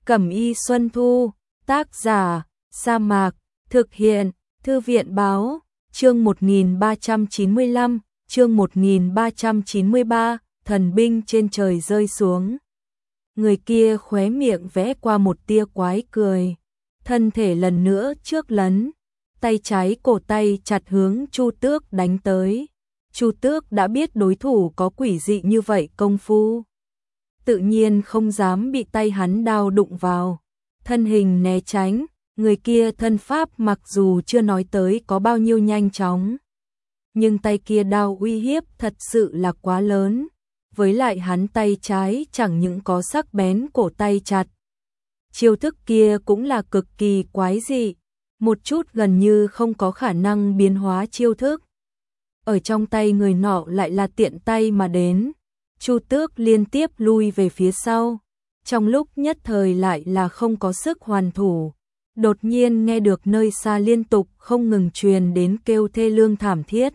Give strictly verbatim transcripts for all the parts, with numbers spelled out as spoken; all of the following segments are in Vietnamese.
Cẩm y Xuân Thu, tác giả, Sa Mạc, thực hiện, Thư viện báo, chương một nghìn ba trăm chín mươi lăm, chương một nghìn ba trăm chín mươi ba, thần binh trên trời rơi xuống. Người kia khóe miệng vẽ qua một tia quái cười, thân thể lần nữa trước lấn, tay trái cổ tay chặt hướng Chu Tước đánh tới. Chu Tước đã biết đối thủ có quỷ dị như vậy công phu, tự nhiên không dám bị tay hắn đao đụng vào, thân hình né tránh. Người kia thân pháp mặc dù chưa nói tới có bao nhiêu nhanh chóng, nhưng tay kia đao uy hiếp thật sự là quá lớn, với lại hắn tay trái chẳng những có sắc bén cổ tay chặt. Chiêu thức kia cũng là cực kỳ quái dị, một chút gần như không có khả năng biến hóa chiêu thức. Ở trong tay người nọ lại là tiện tay mà đến, Chu Tước liên tiếp lui về phía sau, trong lúc nhất thời lại là không có sức hoàn thủ. Đột nhiên nghe được nơi xa liên tục không ngừng truyền đến kêu thê lương thảm thiết.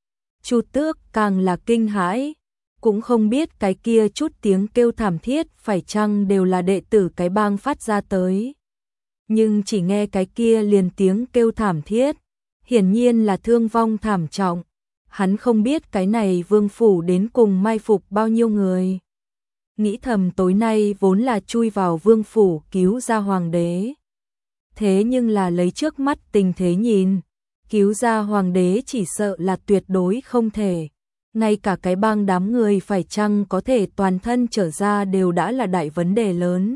Chu Tước càng là kinh hãi, cũng không biết cái kia chút tiếng kêu thảm thiết phải chăng đều là đệ tử cái bang phát ra tới. Nhưng chỉ nghe cái kia liền tiếng kêu thảm thiết, hiển nhiên là thương vong thảm trọng. Hắn không biết cái này vương phủ đến cùng mai phục bao nhiêu người. Nghĩ thầm tối nay vốn là chui vào vương phủ cứu ra hoàng đế. Thế nhưng là lấy trước mắt tình thế nhìn, cứu ra hoàng đế chỉ sợ là tuyệt đối không thể. Ngay cả cái bang đám người phải chăng có thể toàn thân trở ra đều đã là đại vấn đề lớn.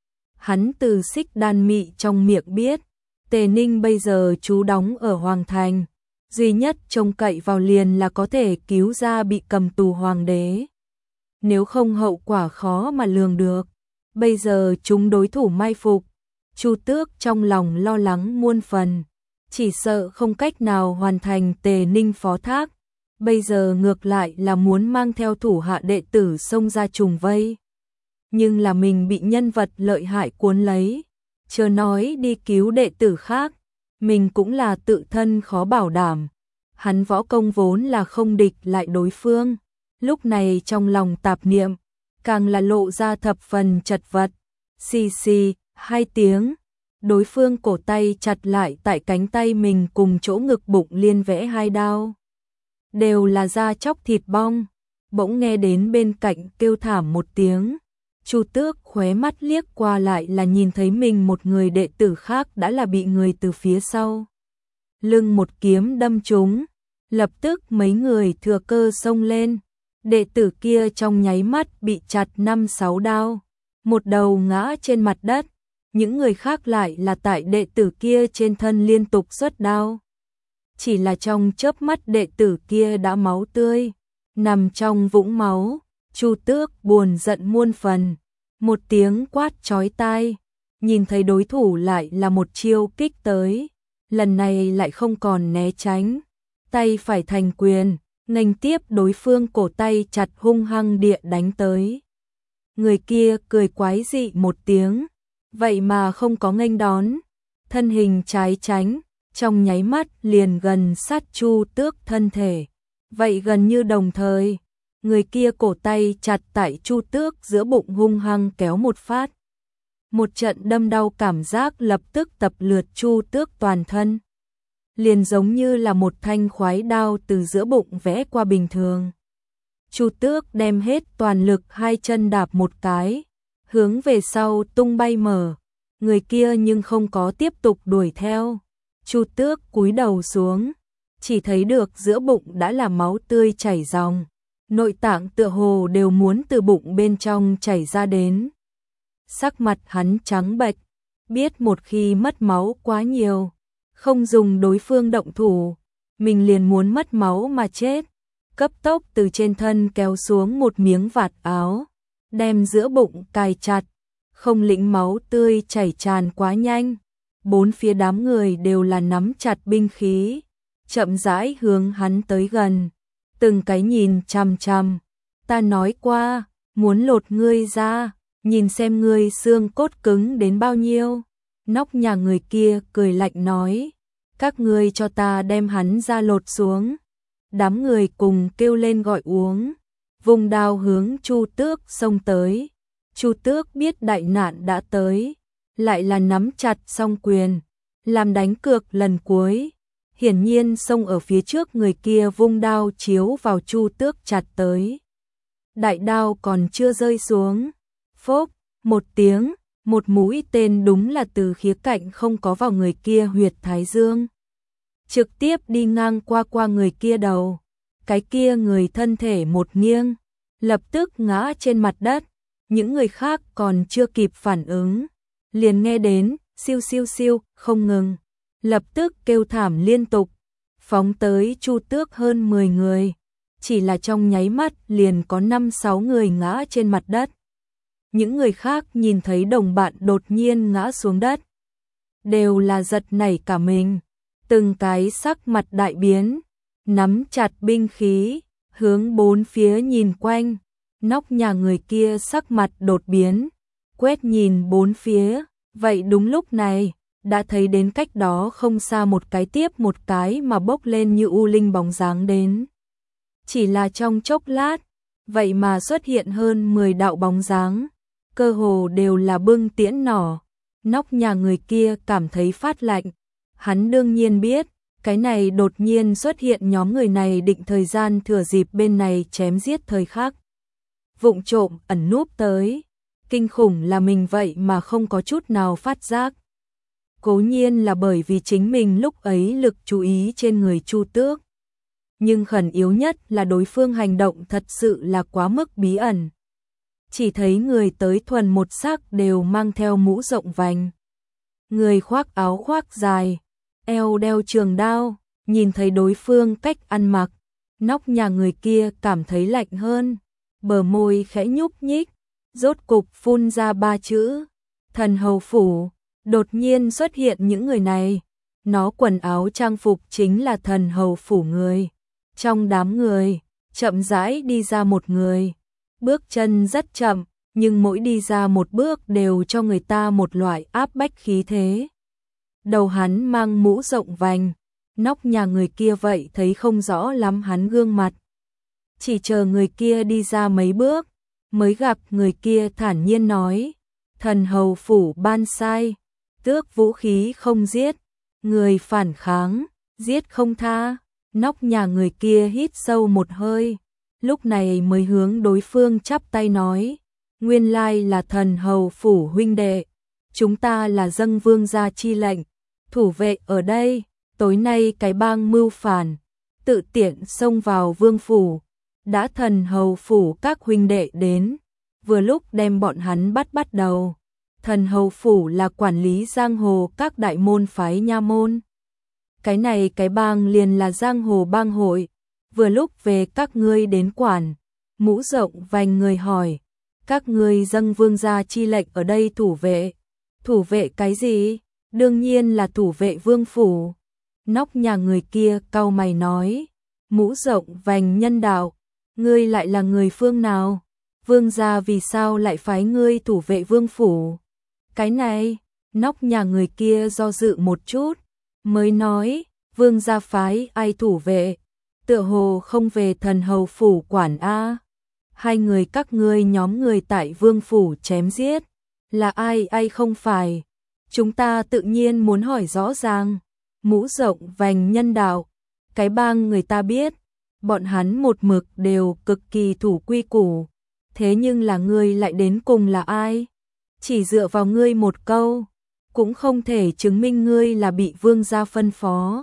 Hắn từ Xích Đan Mị trong miệng biết, Tề Ninh bây giờ trú đóng ở Hoàng Thành, duy nhất trông cậy vào liền là có thể cứu ra bị cầm tù hoàng đế. Nếu không hậu quả khó mà lường được. Bây giờ chúng đối thủ mai phục, Chu Tước trong lòng lo lắng muôn phần, chỉ sợ không cách nào hoàn thành Tề Ninh phó thác, bây giờ ngược lại là muốn mang theo thủ hạ đệ tử xông ra trùng vây. Nhưng là mình bị nhân vật lợi hại cuốn lấy, chớ nói đi cứu đệ tử khác, mình cũng là tự thân khó bảo đảm. Hắn võ công vốn là không địch lại đối phương, lúc này trong lòng tạp niệm, càng là lộ ra thập phần chật vật. Xì xì, hai tiếng, đối phương cổ tay chặt lại tại cánh tay mình cùng chỗ ngực bụng liên vẽ hai đao. Đều là da chóc thịt bong, bỗng nghe đến bên cạnh kêu thảm một tiếng. Chu Tước khóe mắt liếc qua lại là nhìn thấy mình một người đệ tử khác đã là bị người từ phía sau lưng một kiếm đâm trúng, lập tức mấy người thừa cơ xông lên. Đệ tử kia trong nháy mắt bị chặt năm sáu đao, một đầu ngã trên mặt đất, những người khác lại là tại đệ tử kia trên thân liên tục xuất đao. Chỉ là trong chớp mắt đệ tử kia đã máu tươi, nằm trong vũng máu. Chu Tước buồn giận muôn phần, một tiếng quát chói tai, nhìn thấy đối thủ lại là một chiêu kích tới, lần này lại không còn né tránh, tay phải thành quyền, nghênh tiếp đối phương cổ tay chặt hung hăng địa đánh tới. Người kia cười quái dị một tiếng, vậy mà không có nghênh đón, thân hình trái tránh, trong nháy mắt liền gần sát Chu Tước thân thể, vậy gần như đồng thời. Người kia cổ tay chặt tại Chu Tước giữa bụng hung hăng kéo một phát. Một trận đâm đau cảm giác lập tức tập lượt Chu Tước toàn thân. Liền giống như là một thanh khoái đao từ giữa bụng vẽ qua bình thường. Chu Tước đem hết toàn lực hai chân đạp một cái, hướng về sau tung bay mở. Người kia nhưng không có tiếp tục đuổi theo. Chu Tước cúi đầu xuống, chỉ thấy được giữa bụng đã là máu tươi chảy ròng. Nội tạng tựa hồ đều muốn từ bụng bên trong chảy ra đến. Sắc mặt hắn trắng bệch, biết một khi mất máu quá nhiều, không dùng đối phương động thủ, mình liền muốn mất máu mà chết. Cấp tốc từ trên thân kéo xuống một miếng vạt áo, đem giữa bụng cài chặt, không lĩnh máu tươi chảy tràn quá nhanh. Bốn phía đám người đều là nắm chặt binh khí, chậm rãi hướng hắn tới gần. Từng cái nhìn chằm chằm, ta nói qua, muốn lột ngươi ra, nhìn xem ngươi xương cốt cứng đến bao nhiêu. Nóc nhà người kia cười lạnh nói, các ngươi cho ta đem hắn ra lột xuống. Đám người cùng kêu lên gọi uống, vùng đao hướng Chu Tước xông tới. Chu Tước biết đại nạn đã tới, lại là nắm chặt song quyền, làm đánh cược lần cuối. Hiển nhiên xông ở phía trước người kia vung đao chiếu vào Chu Tước chặt tới. Đại đao còn chưa rơi xuống, phốc, một tiếng, một mũi tên đúng là từ khía cạnh không có vào người kia huyệt thái dương, trực tiếp đi ngang qua qua người kia đầu. Cái kia người thân thể một nghiêng, lập tức ngã trên mặt đất. Những người khác còn chưa kịp phản ứng, liền nghe đến siêu siêu siêu không ngừng, lập tức kêu thảm liên tục, phóng tới Chu Tước hơn mười người. Chỉ là trong nháy mắt liền có năm sáu người ngã trên mặt đất. Những người khác nhìn thấy đồng bạn đột nhiên ngã xuống đất, đều là giật nảy cả mình, từng cái sắc mặt đại biến, nắm chặt binh khí, hướng bốn phía nhìn quanh. Nóc nhà người kia sắc mặt đột biến, quét nhìn bốn phía, vậy đúng lúc này, đã thấy đến cách đó không xa một cái tiếp một cái mà bốc lên như u linh bóng dáng đến. Chỉ là trong chốc lát, vậy mà xuất hiện hơn mười đạo bóng dáng, cơ hồ đều là bưng tiễn nỏ. Nóc nhà người kia cảm thấy phát lạnh, hắn đương nhiên biết, cái này đột nhiên xuất hiện nhóm người này định thời gian thừa dịp bên này chém giết thời khắc. Vụng trộm ẩn núp tới, kinh khủng là mình vậy mà không có chút nào phát giác. Cố nhiên là bởi vì chính mình lúc ấy lực chú ý trên người Chu Tước. Nhưng khẩn yếu nhất là đối phương hành động thật sự là quá mức bí ẩn. Chỉ thấy người tới thuần một sắc đều mang theo mũ rộng vành. Người khoác áo khoác dài, eo đeo trường đao, nhìn thấy đối phương cách ăn mặc, nóc nhà người kia cảm thấy lạnh hơn. Bờ môi khẽ nhúc nhích, rốt cục phun ra ba chữ, thần hầu phủ. Đột nhiên xuất hiện những người này, nó quần áo trang phục chính là thần hầu phủ người. Trong đám người, chậm rãi đi ra một người, bước chân rất chậm, nhưng mỗi đi ra một bước đều cho người ta một loại áp bách khí thế. Đầu hắn mang mũ rộng vành, nóc nhà người kia vậy thấy không rõ lắm hắn gương mặt. Chỉ chờ người kia đi ra mấy bước, mới gặp người kia thản nhiên nói, thần hầu phủ ban sai, tước vũ khí không giết, người phản kháng, giết không tha. Nóc nhà người kia hít sâu một hơi, lúc này mới hướng đối phương chắp tay nói, nguyên lai là thần hầu phủ huynh đệ, chúng ta là dâng vương gia chi lệnh, thủ vệ ở đây, tối nay cái bang mưu phản, tự tiện xông vào vương phủ. Đã thần hầu phủ các huynh đệ đến, vừa lúc đem bọn hắn bắt bắt đầu. Thần hầu phủ là quản lý giang hồ các đại môn phái nha môn. Cái này cái bang liền là giang hồ bang hội, vừa lúc về các ngươi đến quản. Mũ rộng vành người hỏi, các ngươi dâng vương gia chi lệnh ở đây thủ vệ. Thủ vệ cái gì? Đương nhiên là thủ vệ vương phủ. Nóc nhà người kia cau mày nói, mũ rộng vành nhân đạo, ngươi lại là người phương nào? Vương gia vì sao lại phái ngươi thủ vệ vương phủ? Cái này, nóc nhà người kia do dự một chút, mới nói, vương gia phái ai thủ vệ? Tựa hồ không về thần hầu phủ quản a. Hai người các ngươi nhóm người tại vương phủ chém giết, là ai ai không phải? Chúng ta tự nhiên muốn hỏi rõ ràng. Mũ rộng vành nhân đạo, cái bang người ta biết, bọn hắn một mực đều cực kỳ thủ quy củ, thế nhưng là ngươi lại đến cùng là ai? Chỉ dựa vào ngươi một câu, cũng không thể chứng minh ngươi là bị vương gia phân phó.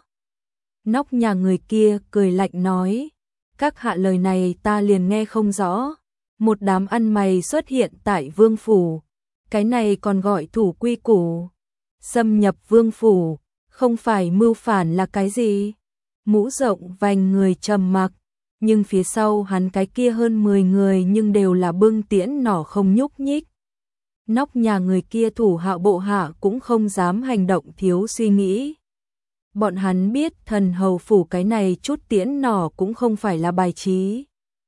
Nóc nhà người kia cười lạnh nói, các hạ lời này ta liền nghe không rõ, một đám ăn mày xuất hiện tại vương phủ, cái này còn gọi thủ quy củ. Xâm nhập vương phủ, không phải mưu phản là cái gì? Mũ rộng vành người trầm mặc, nhưng phía sau hắn cái kia hơn mười người nhưng đều là bưng tiễn nỏ không nhúc nhích. Nóc nhà người kia thủ hạ bộ hạ cũng không dám hành động thiếu suy nghĩ. Bọn hắn biết thần hầu phủ cái này chút tiễn nỏ cũng không phải là bài trí.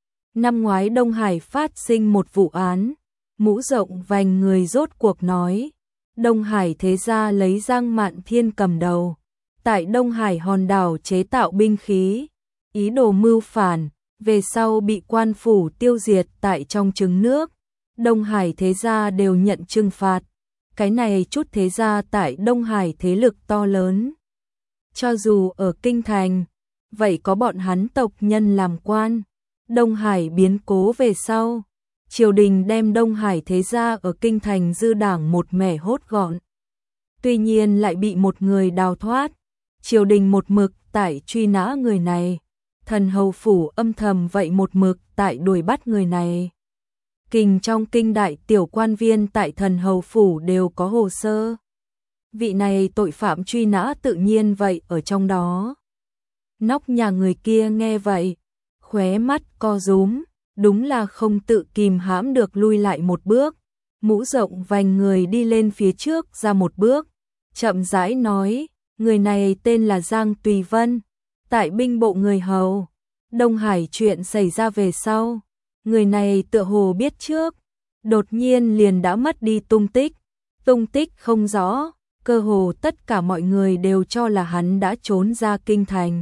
Năm ngoái Đông Hải phát sinh một vụ án, mũ rộng vành người rốt cuộc nói, Đông Hải thế gia lấy Giang Mạn Thiên cầm đầu, tại Đông Hải hòn đảo chế tạo binh khí, ý đồ mưu phản, về sau bị quan phủ tiêu diệt tại trong trứng nước. Đông Hải thế gia đều nhận trừng phạt, Cái này chút thế gia tại Đông Hải thế lực to lớn. Cho dù ở Kinh Thành, vậy có bọn hắn tộc nhân làm quan. Đông Hải biến cố về sau, triều đình đem Đông Hải thế gia ở Kinh Thành dư đảng một mẻ hốt gọn. Tuy nhiên lại bị một người đào thoát. Triều đình một mực tại truy nã người này. Thần hầu phủ âm thầm vậy một mực tại đuổi bắt người này. Kình trong kinh đại tiểu quan viên tại thần hầu phủ đều có hồ sơ. Vị này tội phạm truy nã tự nhiên vậy ở trong đó. Nóc nhà người kia nghe vậy, khóe mắt co rúm, đúng là không tự kìm hãm được lui lại một bước. Mũ rộng vành người đi lên phía trước ra một bước, chậm rãi nói, người này tên là Giang Tùy Vân, tại binh bộ người hầu. Đông Hải chuyện xảy ra về sau, người này tựa hồ biết trước, đột nhiên liền đã mất đi tung tích, tung tích không rõ, cơ hồ tất cả mọi người đều cho là hắn đã trốn ra kinh thành.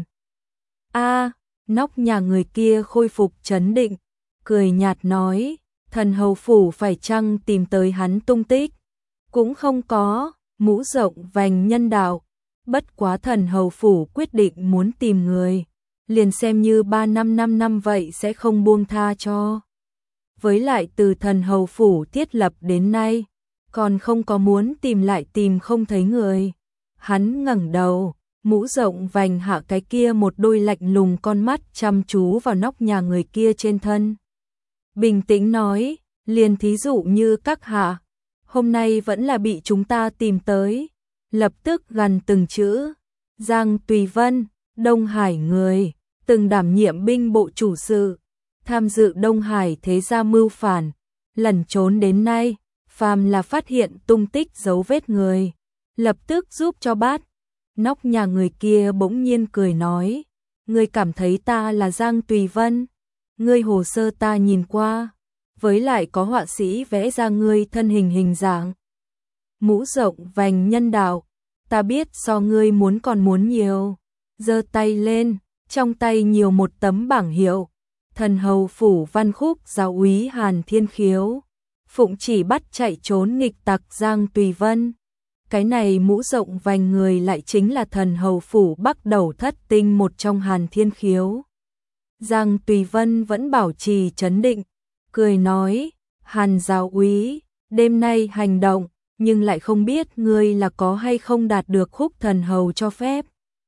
A, nóc nhà người kia khôi phục trấn định, cười nhạt nói, thần hầu phủ phải chăng tìm tới hắn tung tích? Cũng không có, mũ rộng vành nhân đạo, bất quá thần hầu phủ quyết định muốn tìm người, liền xem như ba năm năm năm vậy sẽ không buông tha cho. Với lại từ thần hầu phủ thiết lập đến nay, còn không có muốn tìm lại tìm không thấy người. Hắn ngẩng đầu, mũ rộng vành hạ cái kia một đôi lạnh lùng con mắt chăm chú vào nóc nhà người kia trên thân. Bình tĩnh nói, liền thí dụ như các hạ, hôm nay vẫn là bị chúng ta tìm tới. Lập tức gần từng chữ, Giang Tùy Vân, Đông Hải người, từng đảm nhiệm binh bộ chủ sự, tham dự Đông Hải thế gia mưu phản, lẩn trốn đến nay, phàm là phát hiện tung tích dấu vết người, lập tức giúp cho bắt. Nóc nhà người kia bỗng nhiên cười nói, ngươi cảm thấy ta là Giang Tùy Vân, ngươi hồ sơ ta nhìn qua, với lại có họa sĩ vẽ ra ngươi thân hình hình dạng. Mũ rộng vành nhân đạo, ta biết so ngươi muốn còn muốn nhiều. Giơ tay lên, trong tay nhiều một tấm bảng hiệu, thần hầu phủ văn khúc giáo úy Hàn Thiên Khiếu, phụng chỉ bắt chạy trốn nghịch tặc Giang Tùy Vân. Cái này mũ rộng vành người lại chính là thần hầu phủ Bắc Đầu thất tinh một trong Hàn Thiên Khiếu. Giang Tùy Vân vẫn bảo trì trấn định, cười nói, Hàn giáo úy, đêm nay hành động, nhưng lại không biết ngươi là có hay không đạt được khúc thần hầu cho phép.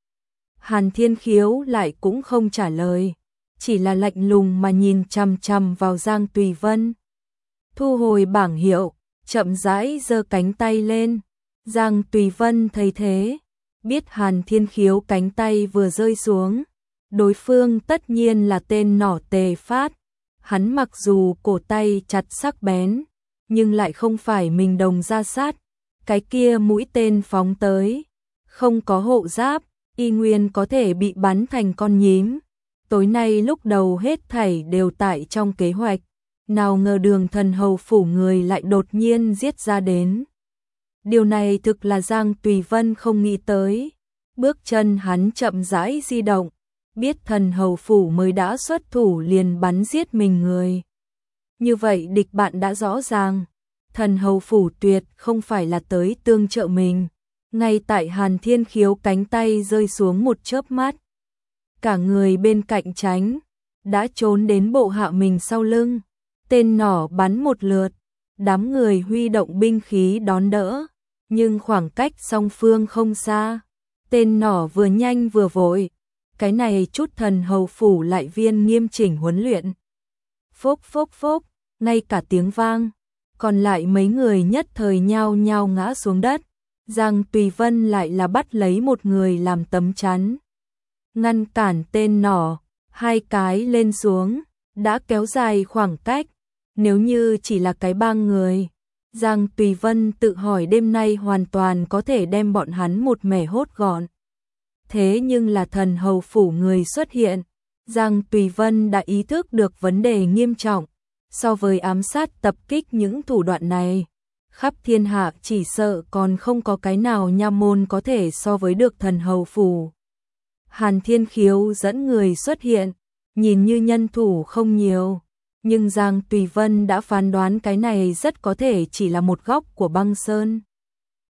Hàn Thiên Khiếu lại cũng không trả lời, chỉ là lạnh lùng mà nhìn chằm chằm vào Giang Tùy Vân. Thu hồi bảng hiệu, chậm rãi giơ cánh tay lên. Giang Tùy Vân thấy thế, biết Hàn Thiên Khiếu cánh tay vừa rơi xuống, đối phương tất nhiên là tên nỏ Tề Phát. Hắn mặc dù cổ tay chặt sắc bén, nhưng lại không phải mình đồng ra sát, cái kia mũi tên phóng tới, không có hộ giáp, y nguyên có thể bị bắn thành con nhím. Tối nay lúc đầu hết thảy đều tại trong kế hoạch, nào ngờ đường thần hầu phủ người lại đột nhiên giết ra đến. Điều này thực là Giang Tùy Vân không nghĩ tới, bước chân hắn chậm rãi di động, biết thần hầu phủ mới đã xuất thủ liền bắn giết mình người. Như vậy địch bạn đã rõ ràng, thần hầu phủ tuyệt không phải là tới tương trợ mình. Ngay tại Hàn Thiên Khiếu cánh tay rơi xuống một chớp mắt, cả người bên cạnh tránh, đã trốn đến bộ hạ mình sau lưng. Tên nỏ bắn một lượt, đám người huy động binh khí đón đỡ, nhưng khoảng cách song phương không xa. Tên nỏ vừa nhanh vừa vội, cái này chút thần hầu phủ lại viên nghiêm chỉnh huấn luyện. Phốc phốc phốc, ngay cả tiếng vang, còn lại mấy người nhất thời nhao nhao ngã xuống đất. Giang Tùy Vân lại là bắt lấy một người làm tấm chắn, ngăn cản tên nỏ, hai cái lên xuống, đã kéo dài khoảng cách. Nếu như chỉ là cái ba người, Giang Tùy Vân tự hỏi đêm nay hoàn toàn có thể đem bọn hắn một mẻ hốt gọn. Thế nhưng là thần hầu phủ người xuất hiện, Giang Tùy Vân đã ý thức được vấn đề nghiêm trọng. So với ám sát tập kích những thủ đoạn này, khắp thiên hạ chỉ sợ còn không có cái nào nha môn có thể so với được thần hầu phủ. Hàn Thiên Khiếu dẫn người xuất hiện, nhìn như nhân thủ không nhiều, nhưng Giang Tùy Vân đã phán đoán cái này rất có thể chỉ là một góc của băng sơn.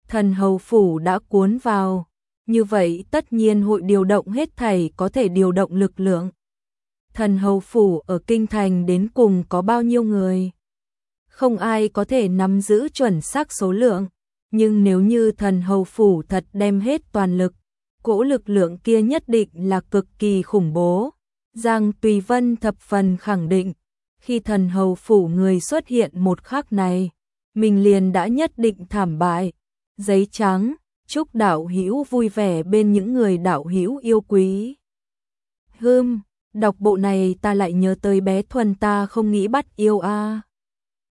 thần hầu phủ đã cuốn vào, như vậy tất nhiên hội điều động hết thảy có thể điều động lực lượng. Thần hầu phủ ở kinh thành đến cùng có bao nhiêu người? Không ai có thể nắm giữ chuẩn xác số lượng, nhưng nếu như thần hầu phủ thật đem hết toàn lực, cỗ lực lượng kia nhất định là cực kỳ khủng bố. Giang Tùy Vân thập phần khẳng định, khi thần hầu phủ người xuất hiện một khắc này, mình liền đã nhất định thảm bại. Giấy trắng, chúc đạo hữu vui vẻ bên những người đạo hữu yêu quý. Hừm, đọc bộ này ta lại nhớ tới bé Thuần ta không nghĩ bắt yêu a. À.